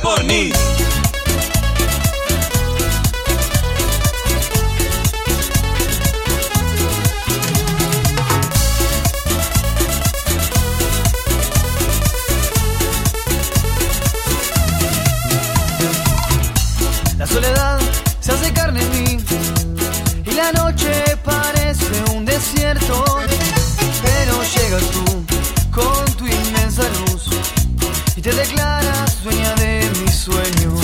Boni. La soledad se hace carne en mí y la noche parece un desierto, pero llegas tú con tu inmensa luz y te declaras dueña de mis sueños.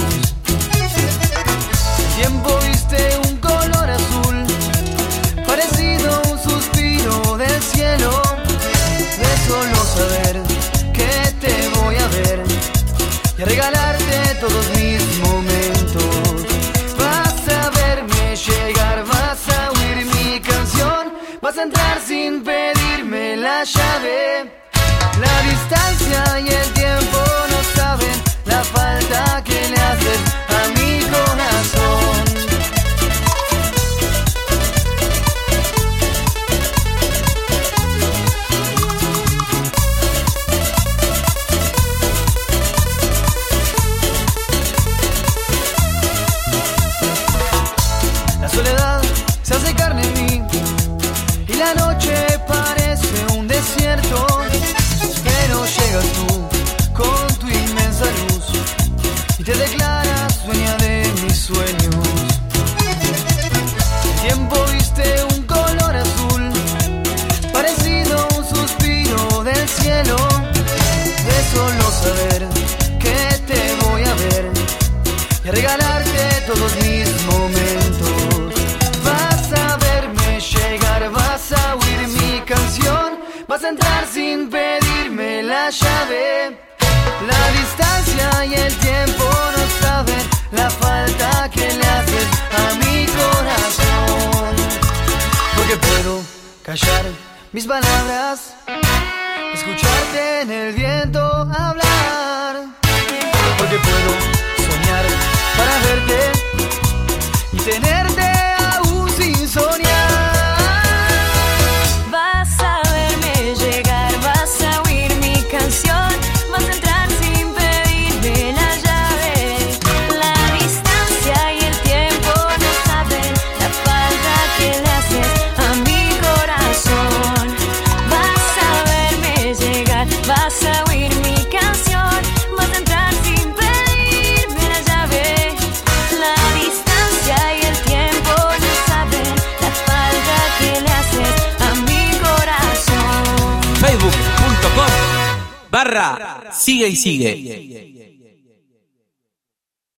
El tiempo viste un color azul, parecido a un suspiro del cielo. De solo saber que te voy a ver y a regalarte todos mis momentos. Vas a verme llegar, vas a oír mi canción, vas a entrar sin pedirme la llave. La distancia y el tiempo no saben la falta que le haces a mi corazón. La soledad se hace carne en mí y la noche parece un desierto, pero llegas tú con tu inmensa luz y te declaras dueña de mis sueños. El tiempo viste un color azul, parecido a un suspiro del cielo. De solo saber que te voy a ver y a regalarte todos mis momentos. Vas a verme llegar, vas a oír mi canción, vas a entrar sin pedirme la llave. La distancia y el tiempo no saben la falta que le haces a mi corazón. Porque puedo callar mis palabras, escucharte en el viento hablar. Porque puedo soñar para verte y tenerte aún sin soñar. Vas a verme llegar, vas a oír mi canción, vas a entrar sin pedirme la llave. La distancia y el tiempo no saben la falta que le haces a mi corazón. Vas a verme llegar, vas a oír mi canción, vas a entrar sin pedirme la llave. La distancia y el tiempo no saben la falta que le haces a mi corazón. Facebook.com/sigue y sigue.